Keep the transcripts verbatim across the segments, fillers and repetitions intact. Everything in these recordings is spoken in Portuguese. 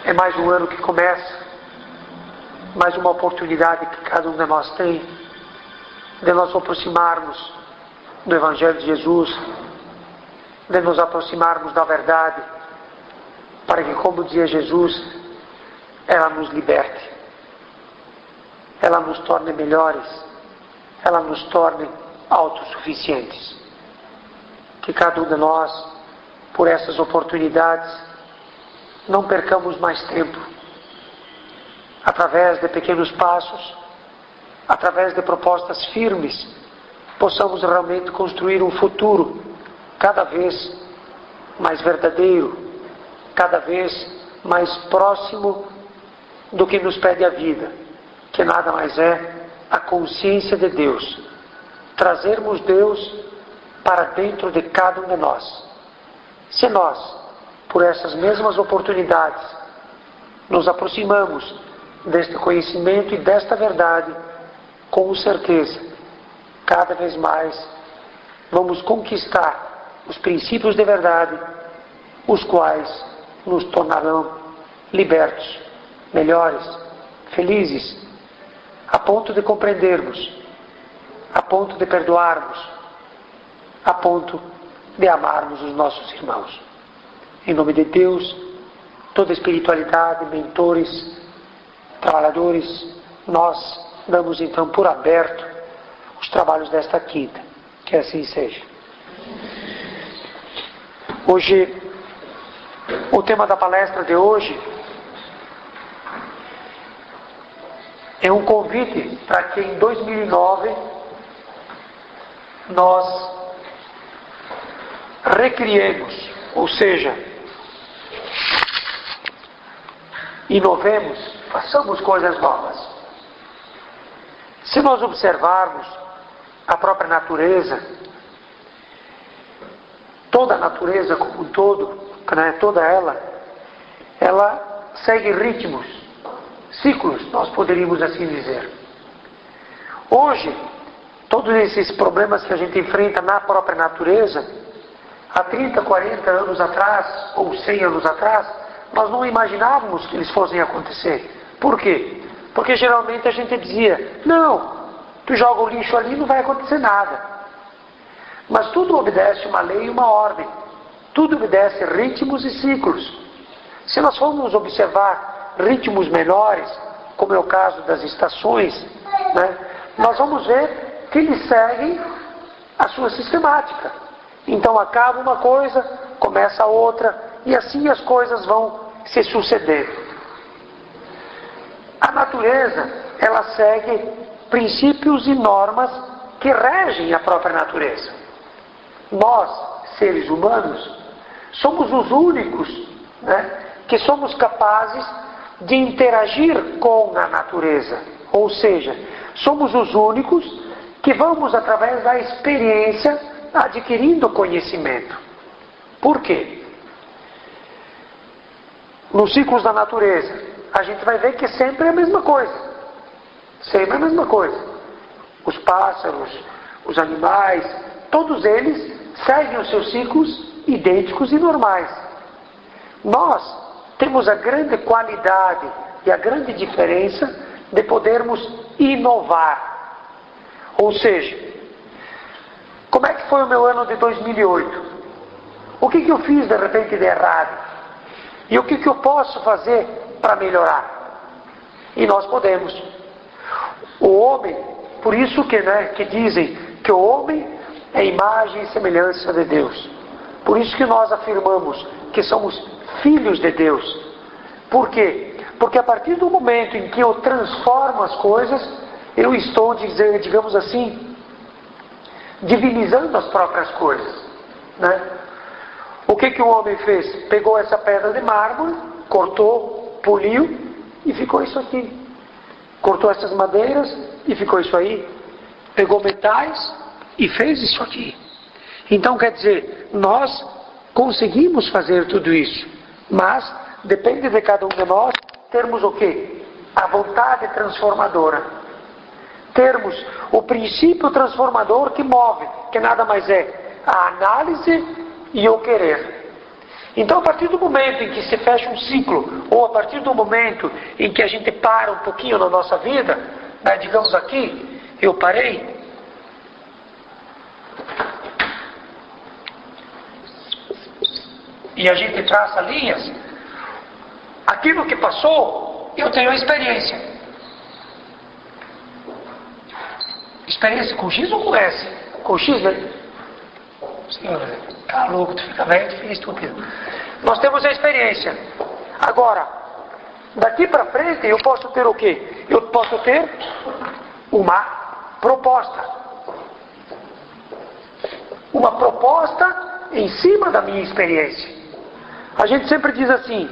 É mais um ano que começa, mais uma oportunidade que cada um de nós tem de nós aproximarmos do Evangelho de Jesus, de nos aproximarmos da verdade, para que, como dizia Jesus, ela nos liberte, ela nos torne melhores, ela nos torne autossuficientes. Que cada um de nós, por essas oportunidades, não percamos mais tempo, através de pequenos passos, através de propostas firmes, possamos realmente construir um futuro cada vez mais verdadeiro, cada vez mais próximo do que nos pede a vida, que nada mais é a consciência de Deus. Trazermos Deus para dentro de cada um de nós. Se nós, por essas mesmas oportunidades, nos aproximamos deste conhecimento e desta verdade, com certeza, cada vez mais vamos conquistar os princípios de verdade, os quais nos tornarão libertos, melhores, felizes, a ponto de compreendermos, a ponto de perdoarmos, a ponto de amarmos os nossos irmãos. Em nome de Deus, toda espiritualidade, mentores, trabalhadores, nós damos então por aberto os trabalhos desta quinta. Que assim seja. Hoje, o tema da palestra de hoje é um convite para que em dois mil e nove nós recriemos, ou seja, inovemos, façamos coisas novas. Se nós observarmos a própria natureza, toda a natureza como um todo, né, toda ela, ela segue ritmos, ciclos, nós poderíamos assim dizer. Hoje, todos esses problemas que a gente enfrenta na própria natureza, há trinta, quarenta anos atrás, ou cem anos atrás, nós não imaginávamos que eles fossem acontecer. Por quê? Porque geralmente a gente dizia, não, tu joga o lixo ali e não vai acontecer nada. Mas tudo obedece uma lei e uma ordem. Tudo obedece ritmos e ciclos. Se nós formos observar ritmos menores, como é o caso das estações, né, nós vamos ver que eles seguem a sua sistemática. Então acaba uma coisa, começa a outra, e assim as coisas vão se sucedendo. A natureza, ela segue princípios e normas que regem a própria natureza. Nós, seres humanos, somos os únicos, né, que somos capazes de interagir com a natureza. Ou seja, somos os únicos que vamos, através da experiência, adquirindo conhecimento. Por quê? Nos ciclos da natureza, a gente vai ver que sempre é a mesma coisa. Sempre é a mesma coisa. Os pássaros, os animais, todos eles seguem os seus ciclos idênticos e normais. Nós temos a grande qualidade e a grande diferença de podermos inovar. Ou seja, como é que foi o meu ano de dois mil e oito? O que, que eu fiz de repente de errado? E o que, que eu posso fazer para melhorar? E nós podemos. O homem, por isso que, né, que dizem que o homem é imagem e semelhança de Deus. Por isso que nós afirmamos que somos filhos de Deus. Por quê? Porque a partir do momento em que eu transformo as coisas, eu estou, digamos assim, divinizando as próprias coisas, né? O que que o homem fez? Pegou essa pedra de mármore, cortou, poliu e ficou isso aqui. Cortou essas madeiras e ficou isso aí. Pegou metais e fez isso aqui. Então quer dizer, nós conseguimos fazer tudo isso, mas depende de cada um de nós termos o quê? A vontade transformadora. Termos o princípio transformador que move, que nada mais é a análise e o querer. Então, a partir do momento em que se fecha um ciclo, ou a partir do momento em que a gente para um pouquinho na nossa vida, né, digamos aqui, eu parei, e a gente traça linhas, aquilo que passou, eu tenho a experiência. Experiência com X ou com S? Com X, né? Senhor, tá louco, tu fica velho, tu fica estúpido. Nós temos a experiência. Agora, daqui para frente, eu posso ter o quê? Eu posso ter uma proposta. Uma proposta em cima da minha experiência. A gente sempre diz assim,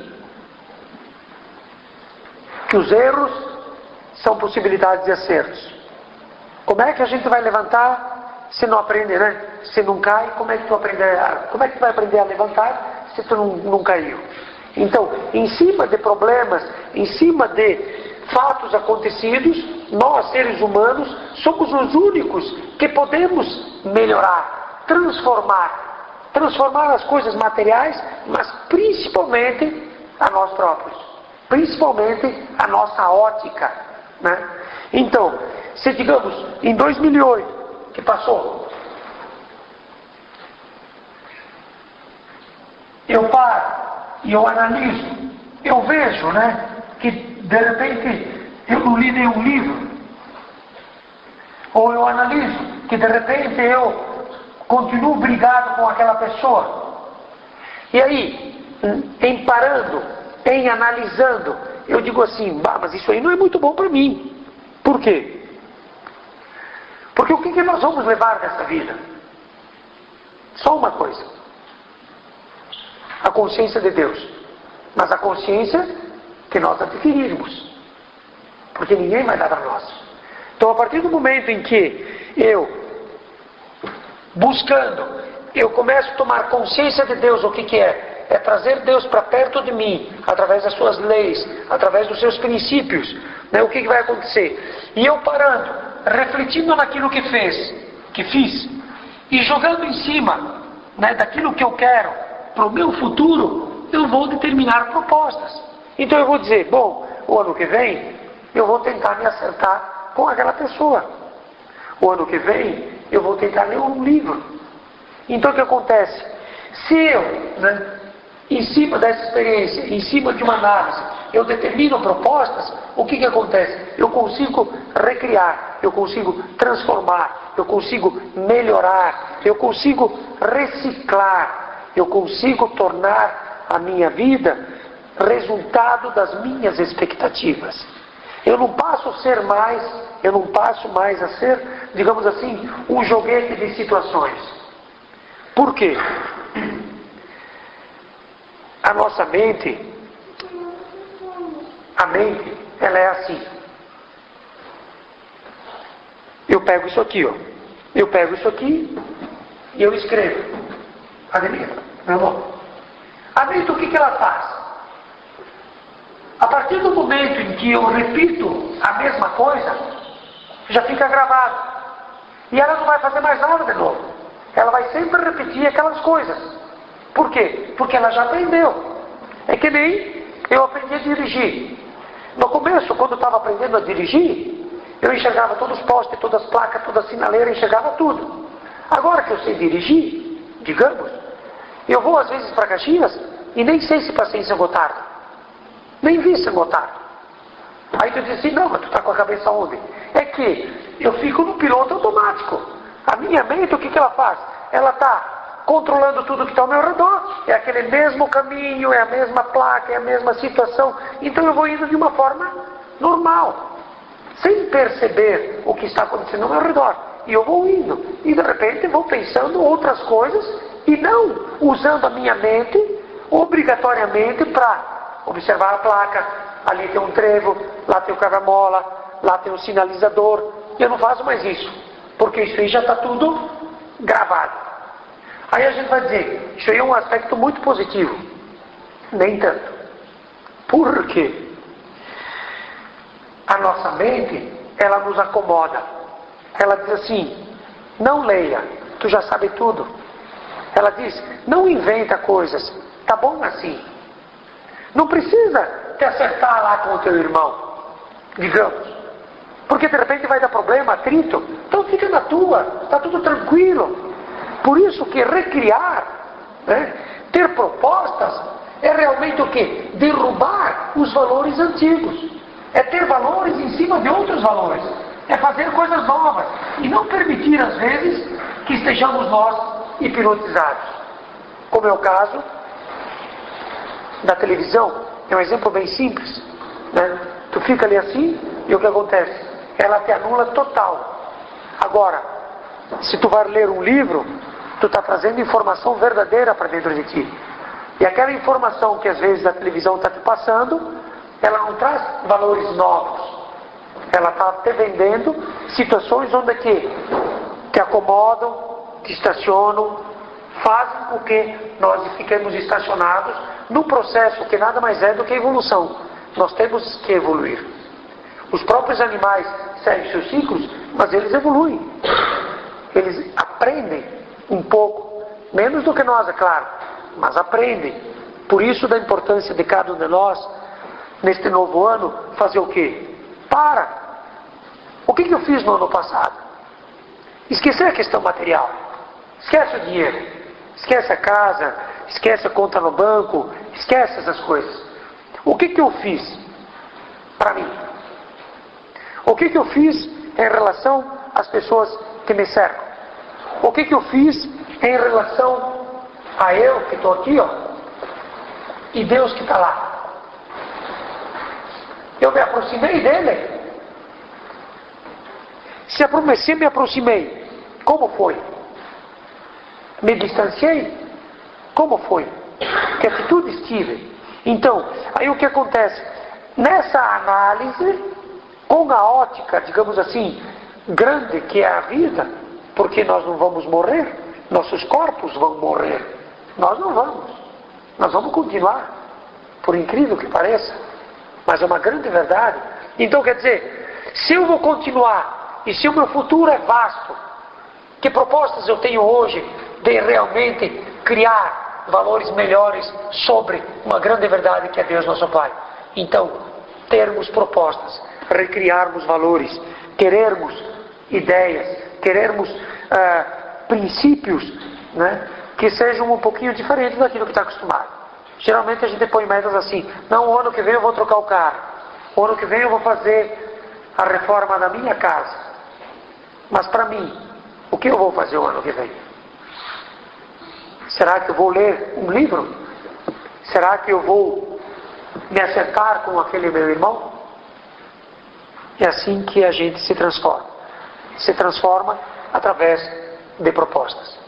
que os erros são possibilidades de acertos. Como é que a gente vai levantar se não aprende, né? Se não cai, como é que tu aprender a, como é que tu vai aprender a levantar se tu não, não caiu? Então, em cima de problemas, em cima de fatos acontecidos, nós, seres humanos, somos os únicos que podemos melhorar, transformar, transformar as coisas materiais, mas principalmente a nós próprios, principalmente a nossa ótica, né? Então, se digamos, em dois mil e oito, que passou, eu paro e eu analiso, eu vejo, né, que de repente eu não li nenhum livro, ou eu analiso que de repente eu continuo brigado com aquela pessoa, e aí, em parando, em analisando, eu digo assim, bah, mas isso aí não é muito bom para mim. Por quê? Porque o que, que nós vamos levar dessa vida? Só uma coisa. A consciência de Deus. Mas a consciência que nós adquirirmos. Porque ninguém vai dar a nós. Então, a partir do momento em que eu, buscando, eu começo a tomar consciência de Deus, o que, que é? É trazer Deus para perto de mim, através das suas leis, através dos seus princípios, né? O que, que vai acontecer? E eu parando, refletindo naquilo que fez, que fiz, e jogando em cima, né, daquilo que eu quero para o meu futuro, eu vou determinar propostas. Então eu vou dizer, bom, o ano que vem eu vou tentar me acertar com aquela pessoa. O ano que vem eu vou tentar ler um livro. Então o que acontece? Se eu, né, em cima dessa experiência, em cima de uma análise, eu determino propostas, o que, que acontece? Eu consigo recriar, eu consigo transformar, eu consigo melhorar, eu consigo reciclar, eu consigo tornar a minha vida resultado das minhas expectativas. Eu não passo a ser mais, eu não passo mais a ser, digamos assim, um joguete de situações. Por quê? A nossa mente, a mente, ela é assim. Eu pego isso aqui, ó. Eu pego isso aqui e eu escrevo. Adelia, meu irmão. A mente, o que, que ela faz? A partir do momento em que eu repito a mesma coisa, já fica gravado. E ela não vai fazer mais nada de novo. Ela vai sempre repetir aquelas coisas. Por quê? Porque ela já aprendeu. É que nem eu aprendi a dirigir. No começo, quando eu estava aprendendo a dirigir, eu enxergava todos os postes, todas as placas, toda a sinaleira, enxergava tudo. Agora que eu sei dirigir, digamos, eu vou às vezes para Caxias e nem sei se passei em São Gotardo. Nem vi São Gotardo. Aí tu diz assim, não, mas tu está com a cabeça onde? É que eu fico no piloto automático. A minha mente, o que, que ela faz? Ela está controlando tudo que está ao meu redor. É aquele mesmo caminho, é a mesma placa, é a mesma situação. Então eu vou indo de uma forma normal, sem perceber o que está acontecendo ao meu redor. E eu vou indo. E de repente vou pensando outras coisas e não usando a minha mente obrigatoriamente para observar a placa. Ali tem um trevo, lá tem o quebra-mola, lá tem um sinalizador. E eu não faço mais isso, porque isso aí já está tudo gravado. Aí a gente vai dizer, isso aí é um aspecto muito positivo. Nem tanto. Por quê? A nossa mente, ela nos acomoda. Ela diz assim, não leia, tu já sabe tudo. Ela diz, não inventa coisas, tá bom assim. Não precisa te acertar lá com o teu irmão, digamos. Porque de repente vai dar problema, atrito. Então fica na tua, está tudo tranquilo. Por isso que recriar, né, ter propostas, é realmente o quê? Derrubar os valores antigos. É ter valores em cima de outros valores. É fazer coisas novas. E não permitir, às vezes, que estejamos nós hipnotizados. Como é o caso da televisão. É um exemplo bem simples, né? Tu fica ali assim, e o que acontece? Ela te anula total. Agora, se tu vai ler um livro, tu está trazendo informação verdadeira para dentro de ti. E aquela informação que às vezes a televisão está te passando, ela não traz valores novos. Ela está te vendendo situações onde que te acomodam, te estacionam, fazem com que nós fiquemos estacionados num processo que nada mais é do que evolução. Nós temos que evoluir. Os próprios animais seguem seus ciclos, mas eles evoluem. Eles aprendem um pouco, menos do que nós, é claro, mas aprendem. Por isso da importância de cada um de nós, neste novo ano, fazer o quê? Para! O que, que eu fiz no ano passado? Esquecer a questão material. Esquece o dinheiro. Esquece a casa, esquece a conta no banco, esquece essas coisas. O que, que eu fiz para mim? O que, que eu fiz em relação às pessoas que me cercam? O que, que eu fiz em relação a eu que estou aqui, ó, e Deus que está lá? Eu me aproximei dele? Se eu me aproximei, como foi? Me distanciei? Como foi? Que atitude tive? Então, aí o que acontece? Nessa análise, com a ótica, digamos assim, grande que é a vida, porque nós não vamos morrer, nossos corpos vão morrer. Nós não vamos. Nós vamos continuar, por incrível que pareça, mas é uma grande verdade. Então, quer dizer, se eu vou continuar, e se o meu futuro é vasto, que propostas eu tenho hoje de realmente criar valores melhores sobre uma grande verdade que é Deus nosso Pai? Então, termos propostas, recriarmos valores, querermos ideias, querermos uh, princípios, né, que sejam um pouquinho diferentes daquilo que está acostumado. Geralmente a gente põe metas assim: não, o ano que vem eu vou trocar o carro, o ano que vem eu vou fazer a reforma da minha casa. Mas para mim, o que eu vou fazer o ano que vem? Será que eu vou ler um livro? Será que eu vou me acertar com aquele meu irmão? É assim que a gente se transforma. Se transforma através de propostas.